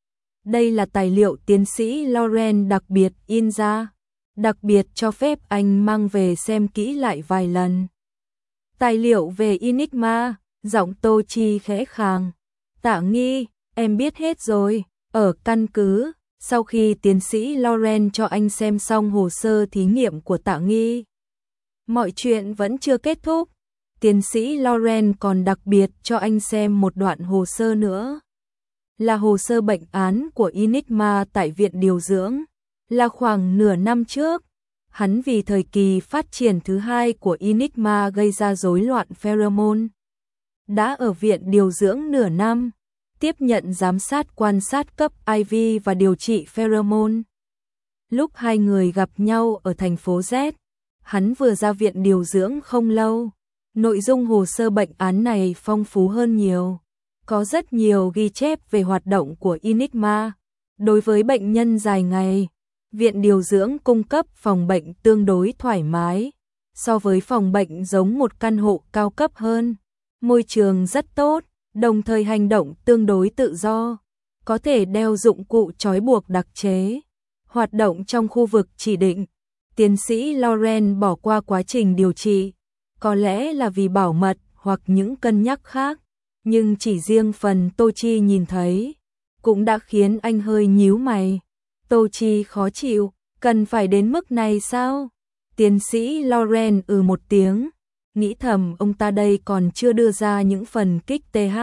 Đây là tài liệu tiến sĩ Lauren đặc biệt in ra, đặc biệt cho phép anh mang về xem kỹ lại vài lần. Tài liệu về Enigma, giọng Tô Chi khẽ khàng. Tạ Nghi, em biết hết rồi, ở căn cứ, sau khi tiến sĩ Lauren cho anh xem xong hồ sơ thí nghiệm của Tạ Nghi. Mọi chuyện vẫn chưa kết thúc, tiến sĩ Lauren còn đặc biệt cho anh xem một đoạn hồ sơ nữa. Là hồ sơ bệnh án của Enigma tại viện điều dưỡng, là khoảng nửa năm trước. Hắn vì thời kỳ phát triển thứ hai của Enigma gây ra rối loạn pheromone. Đã ở viện điều dưỡng nửa năm, tiếp nhận giám sát quan sát cấp IV và điều trị pheromone. Lúc hai người gặp nhau ở thành phố Z, hắn vừa ra viện điều dưỡng không lâu. Nội dung hồ sơ bệnh án này phong phú hơn nhiều. Có rất nhiều ghi chép về hoạt động của Enigma. Đối với bệnh nhân dài ngày, viện điều dưỡng cung cấp phòng bệnh tương đối thoải mái. So với phòng bệnh giống một căn hộ cao cấp hơn. Môi trường rất tốt, đồng thời hành động tương đối tự do. Có thể đeo dụng cụ trói buộc đặc chế. Hoạt động trong khu vực chỉ định. Tiến sĩ Lauren bỏ qua quá trình điều trị. Có lẽ là vì bảo mật hoặc những cân nhắc khác. Nhưng chỉ riêng phần Tô Chi nhìn thấy, cũng đã khiến anh hơi nhíu mày. Tô Chi khó chịu, cần phải đến mức này sao? Tiến sĩ Lauren một tiếng, nghĩ thầm ông ta đây còn chưa đưa ra những phần kích TH.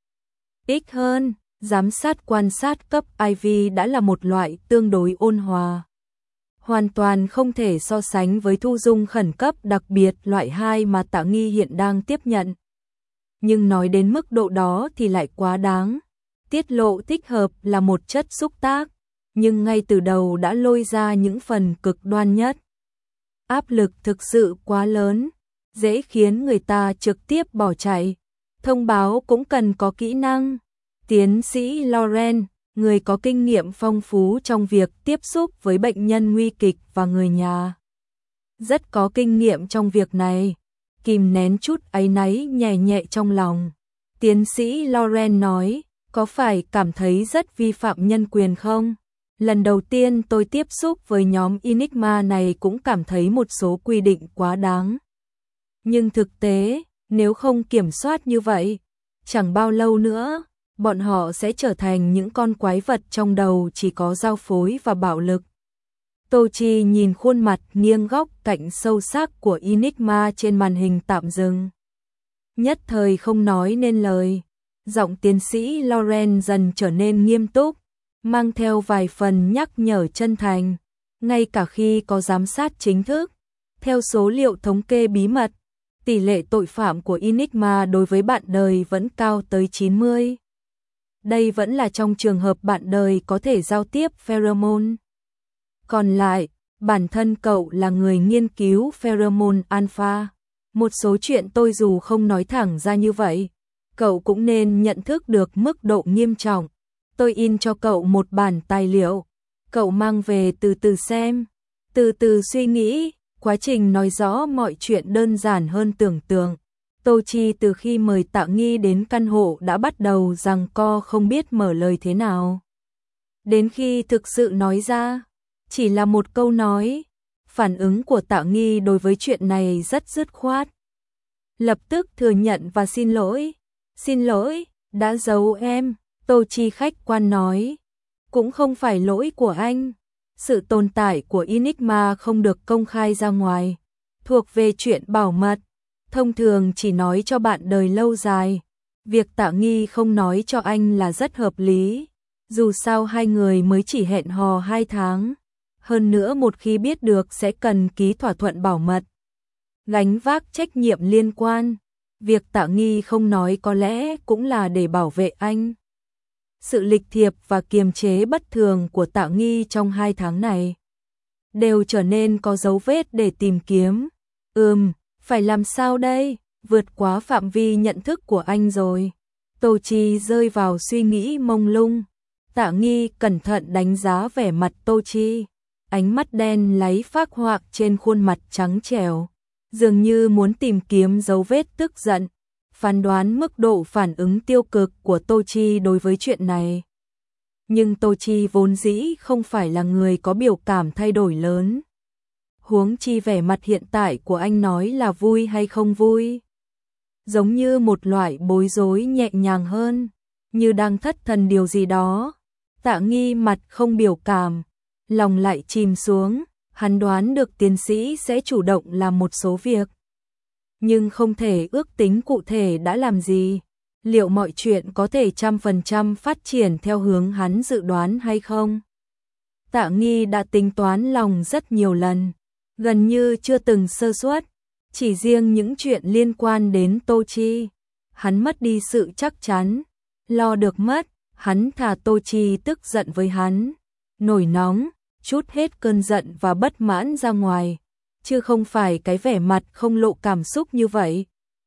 Ít hơn, giám sát quan sát cấp IV đã là một loại tương đối ôn hòa. Hoàn toàn không thể so sánh với thu dung khẩn cấp đặc biệt loại 2 mà Tạ Nghi hiện đang tiếp nhận. Nhưng nói đến mức độ đó thì lại quá đáng. Tiết lộ thích hợp là một chất xúc tác, nhưng ngay từ đầu đã lôi ra những phần cực đoan nhất. Áp lực thực sự quá lớn, dễ khiến người ta trực tiếp bỏ chạy. Thông báo cũng cần có kỹ năng. Tiến sĩ Lauren, người có kinh nghiệm phong phú trong việc tiếp xúc với bệnh nhân nguy kịch và người nhà. Rất có kinh nghiệm trong việc này. Kìm nén chút áy náy nhẹ nhẹ trong lòng. Tiến sĩ Lauren nói, có phải cảm thấy rất vi phạm nhân quyền không? Lần đầu tiên tôi tiếp xúc với nhóm Enigma này cũng cảm thấy một số quy định quá đáng. Nhưng thực tế, nếu không kiểm soát như vậy, chẳng bao lâu nữa, bọn họ sẽ trở thành những con quái vật trong đầu chỉ có giao phối và bạo lực. Tô Chi nhìn khuôn mặt nghiêng góc cạnh sâu sắc của Enigma trên màn hình tạm dừng. Nhất thời không nói nên lời, giọng tiến sĩ Lauren dần trở nên nghiêm túc, mang theo vài phần nhắc nhở chân thành, ngay cả khi có giám sát chính thức. Theo số liệu thống kê bí mật, tỷ lệ tội phạm của Enigma đối với bạn đời vẫn cao tới 90. Đây vẫn là trong trường hợp bạn đời có thể giao tiếp pheromone. Còn lại, bản thân cậu là người nghiên cứu pheromone alpha. Một số chuyện tôi dù không nói thẳng ra như vậy, cậu cũng nên nhận thức được mức độ nghiêm trọng. Tôi in cho cậu một bản tài liệu, cậu mang về từ từ xem, từ từ suy nghĩ, quá trình nói rõ mọi chuyện đơn giản hơn tưởng tượng. Tô Chi từ khi mời Tạ Nghi đến căn hộ đã bắt đầu giằng co không biết mở lời thế nào. Đến khi thực sự nói ra, chỉ là một câu nói, phản ứng của Tạ Nghi đối với chuyện này rất dứt khoát. Lập tức thừa nhận và xin lỗi, đã giấu em, Tô Chi khách quan nói. Cũng không phải lỗi của anh, sự tồn tại của Enigma không được công khai ra ngoài, thuộc về chuyện bảo mật, thông thường chỉ nói cho bạn đời lâu dài. Việc Tạ Nghi không nói cho anh là rất hợp lý, dù sao hai người mới chỉ hẹn hò 2 tháng, hơn nữa một khi biết được sẽ cần ký thỏa thuận bảo mật, gánh vác trách nhiệm liên quan. Việc Tạ Nghi không nói có lẽ cũng là để bảo vệ anh. Sự lịch thiệp và kiềm chế bất thường của Tạ Nghi trong 2 tháng này đều trở nên có dấu vết để tìm kiếm. Phải làm sao đây? Vượt quá phạm vi nhận thức của anh rồi. Tô Chi rơi vào suy nghĩ mông lung. Tạ Nghi cẩn thận đánh giá vẻ mặt Tô Chi, ánh mắt đen láy phác họa trên khuôn mặt trắng trẻo, dường như muốn tìm kiếm dấu vết tức giận, phán đoán mức độ phản ứng tiêu cực của Tô Chi đối với chuyện này. Nhưng Tô Chi vốn dĩ không phải là người có biểu cảm thay đổi lớn. Huống chi vẻ mặt hiện tại của anh nói là vui hay không vui, giống như một loại bối rối nhẹ nhàng hơn, như đang thất thần điều gì đó. Tạ Nghi mặt không biểu cảm, lòng lại chìm xuống, hắn đoán được tiến sĩ sẽ chủ động làm một số việc, nhưng không thể ước tính cụ thể đã làm gì. Liệu mọi chuyện có thể 100% phát triển theo hướng hắn dự đoán hay không? Tạ Nghi đã tính toán lòng rất nhiều lần, gần như chưa từng sơ suất. Chỉ riêng những chuyện liên quan đến Tô Chi, hắn mất đi sự chắc chắn, lo được mất, hắn thà Tô Chi tức giận với hắn, nổi nóng, trút hết cơn giận và bất mãn ra ngoài, chứ không phải cái vẻ mặt không lộ cảm xúc như vậy.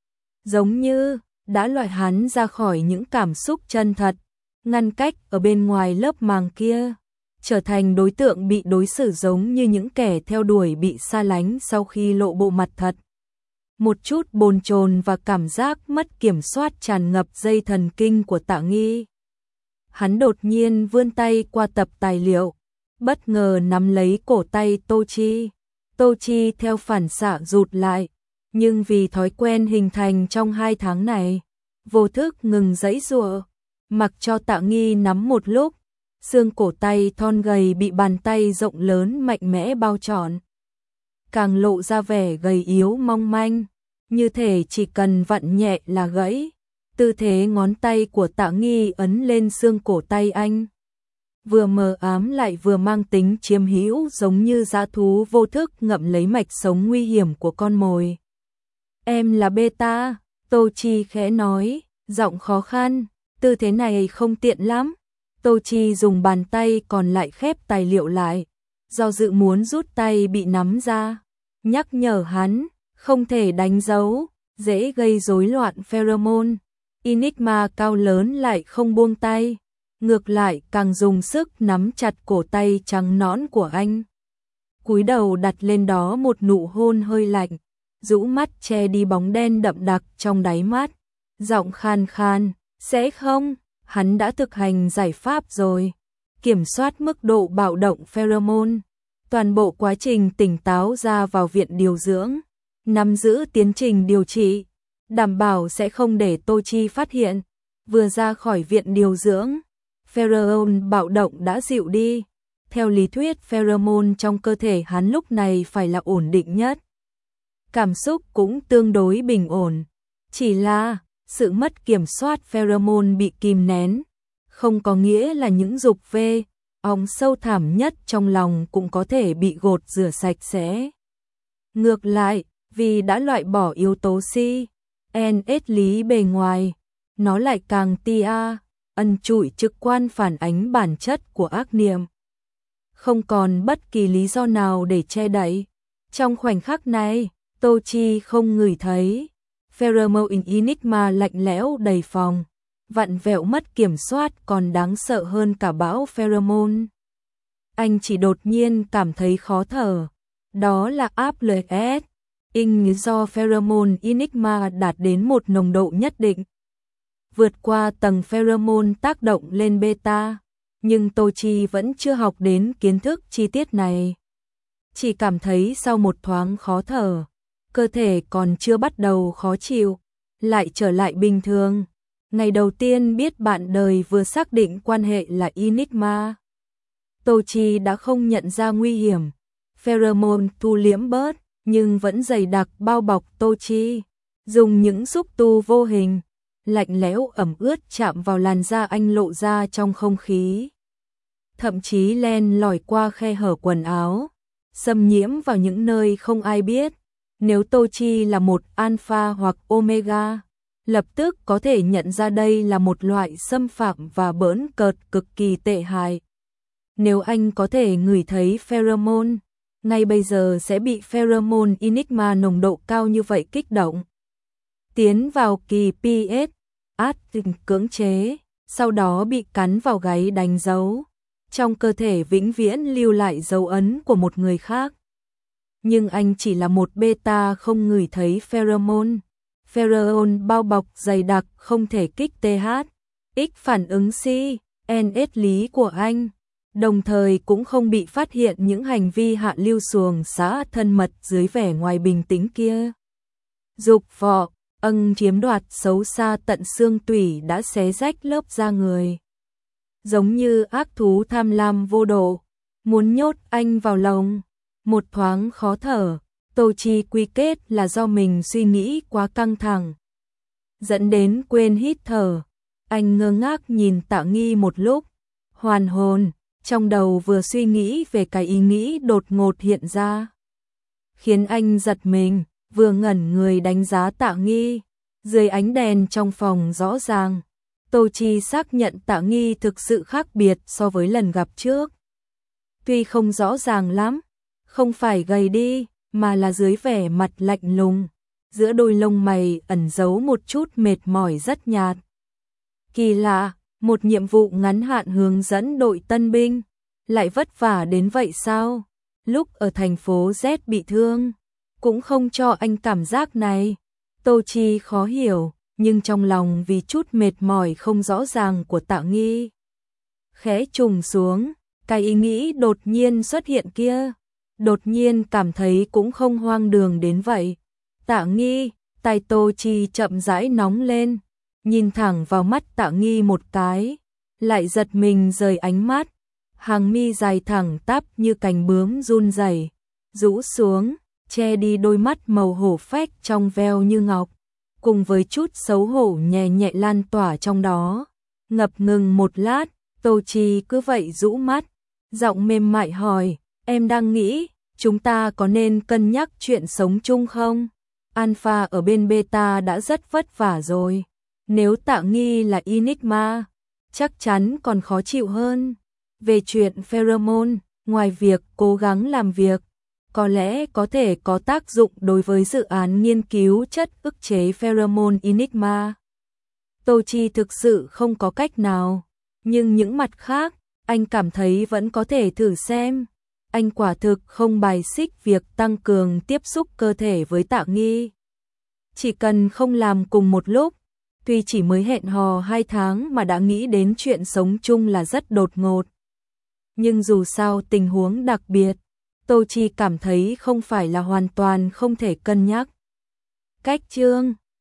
Giống như đã loại hắn ra khỏi những cảm xúc chân thật, ngăn cách ở bên ngoài lớp màng kia, trở thành đối tượng bị đối xử giống như những kẻ theo đuổi bị xa lánh sau khi lộ bộ mặt thật. Một chút bồn chồn và cảm giác mất kiểm soát tràn ngập dây thần kinh của Tạ Nghi. Hắn đột nhiên vươn tay qua tập tài liệu, bất ngờ nắm lấy cổ tay Tô Chi. Tô Chi theo phản xạ rụt lại, nhưng vì thói quen hình thành trong 2 tháng này, vô thức ngừng giãy giụa, mặc cho Tạ Nghi nắm một lúc, xương cổ tay thon gầy bị bàn tay rộng lớn mạnh mẽ bao trọn, càng lộ ra vẻ gầy yếu mong manh, như thể chỉ cần vặn nhẹ là gãy. Tư thế ngón tay của Tạ Nghi ấn lên xương cổ tay anh, vừa mờ ám lại vừa mang tính chiếm hữu, giống như dã thú vô thức ngậm lấy mạch sống nguy hiểm của con mồi. Em là beta, Tô Chi khẽ nói, giọng khó khăn, tư thế này không tiện lắm. Tô Chi dùng bàn tay còn lại khép tài liệu lại, do dự muốn rút tay bị nắm ra, nhắc nhở hắn, không thể đánh dấu, dễ gây rối loạn pheromone. Enigma cao lớn lại không buông tay, ngược lại càng dùng sức nắm chặt cổ tay trắng nõn của anh. Cúi đầu đặt lên đó một nụ hôn hơi lạnh, rũ mắt che đi bóng đen đậm đặc trong đáy mắt, giọng khan khan, sẽ không, hắn đã thực hành giải pháp rồi, kiểm soát mức độ bạo động pheromone, toàn bộ quá trình tỉnh táo ra vào viện điều dưỡng, nắm giữ tiến trình điều trị, đảm bảo sẽ không để Tô Chi phát hiện. Vừa ra khỏi viện điều dưỡng, pheromone bạo động đã dịu đi. Theo lý thuyết pheromone trong cơ thể hắn lúc này phải là ổn định nhất. Cảm xúc cũng tương đối bình ổn, chỉ là sự mất kiểm soát pheromone bị kìm nén, không có nghĩa là những dục vê, ong sâu thẳm nhất trong lòng cũng có thể bị gột rửa sạch sẽ. Ngược lại, vì đã loại bỏ yếu tố si, NS lý bề ngoài, nó lại càng tia, ẩn trụi trực quan phản ánh bản chất của ác niệm. Không còn bất kỳ lý do nào để che đậy. Trong khoảnh khắc này, Tô Chi không ngửi thấy Pheromone Enigma lạnh lẽo đầy phòng, vặn vẹo mất kiểm soát còn đáng sợ hơn cả bão pheromone. Anh chỉ đột nhiên cảm thấy khó thở. Đó là áp lực in do pheromone Enigma đạt đến một nồng độ nhất định, vượt qua tầng pheromone tác động lên beta, nhưng Tô Chi vẫn chưa học đến kiến thức chi tiết này. Chỉ cảm thấy sau một thoáng khó thở, cơ thể còn chưa bắt đầu khó chịu, lại trở lại bình thường. Ngày đầu tiên biết bạn đời vừa xác định quan hệ là Enigma, Tô Chi đã không nhận ra nguy hiểm. Pheromone thu liễm bớt, nhưng vẫn dày đặc bao bọc Tô Chi, dùng những xúc tu vô hình, lạnh lẽo ẩm ướt chạm vào làn da anh lộ ra trong không khí. Thậm chí len lỏi qua khe hở quần áo, xâm nhiễm vào những nơi không ai biết. Nếu Tô Chi là một alpha hoặc omega, lập tức có thể nhận ra đây là một loại xâm phạm và bỡn cợt cực kỳ tệ hại. Nếu anh có thể ngửi thấy pheromone, ngay bây giờ sẽ bị pheromone Enigma nồng độ cao như vậy kích động. Tiến vào kỳ PS, cưỡng chế, sau đó bị cắn vào gáy đánh dấu. Trong cơ thể vĩnh viễn lưu lại dấu ấn của một người khác. Nhưng anh chỉ là một beta không ngửi thấy pheromone. Pheromone bao bọc dày đặc không thể kích TH, X phản ứng CNS lý của anh. Đồng thời cũng không bị phát hiện những hành vi hạ lưu xuồng xã thân mật dưới vẻ ngoài bình tĩnh kia. Dục vọng, chiếm đoạt xấu xa tận xương tủy đã xé rách lớp da người. Giống như ác thú tham lam vô độ, muốn nhốt anh vào lồng. Một thoáng khó thở, Tô Chi quy kết là do mình suy nghĩ quá căng thẳng, dẫn đến quên hít thở. Anh ngơ ngác nhìn Tạ Nghi một lúc, hoàn hồn, trong đầu vừa suy nghĩ về cái ý nghĩ đột ngột hiện ra, khiến anh giật mình, vừa ngẩn người đánh giá Tạ Nghi. Dưới ánh đèn trong phòng rõ ràng, Tô Chi xác nhận Tạ Nghi thực sự khác biệt so với lần gặp trước. Tuy không rõ ràng lắm, không phải gầy đi, mà là dưới vẻ mặt lạnh lùng, giữa đôi lông mày ẩn giấu một chút mệt mỏi rất nhạt. Kỳ lạ, một nhiệm vụ ngắn hạn hướng dẫn đội tân binh, lại vất vả đến vậy sao? Lúc ở thành phố Z bị thương, cũng không cho anh cảm giác này. Tô Chi khó hiểu, nhưng trong lòng vì chút mệt mỏi không rõ ràng của Tạ Nghi khẽ trùng xuống, cái ý nghĩ đột nhiên xuất hiện kia, đột nhiên cảm thấy cũng không hoang đường đến vậy. Tạ Nghi, tay Tô Chi chậm rãi nóng lên, nhìn thẳng vào mắt Tạ Nghi một cái, lại giật mình rời ánh mắt, hàng mi dài thẳng tắp như cành bướm run rẩy, rũ xuống, che đi đôi mắt màu hổ phách trong veo như ngọc, cùng với chút xấu hổ nhẹ nhẹ lan tỏa trong đó. Ngập ngừng một lát, Tô Chi cứ vậy rũ mắt, giọng mềm mại hỏi, em đang nghĩ, chúng ta có nên cân nhắc chuyện sống chung không? Alpha ở bên beta đã rất vất vả rồi. Nếu Tạ Nghi là Enigma, chắc chắn còn khó chịu hơn. Về chuyện pheromone, ngoài việc cố gắng làm việc, có lẽ có thể có tác dụng đối với dự án nghiên cứu chất ức chế pheromone Enigma. Tô Chi thực sự không có cách nào, nhưng những mặt khác, anh cảm thấy vẫn có thể thử xem. Anh quả thực không bài xích việc tăng cường tiếp xúc cơ thể với Tạ Nghi. Chỉ cần không làm cùng một lúc, tuy chỉ mới hẹn hò 2 tháng mà đã nghĩ đến chuyện sống chung là rất đột ngột. Nhưng dù sao tình huống đặc biệt, Tô Chi cảm thấy không phải là hoàn toàn không thể cân nhắc. Cách chương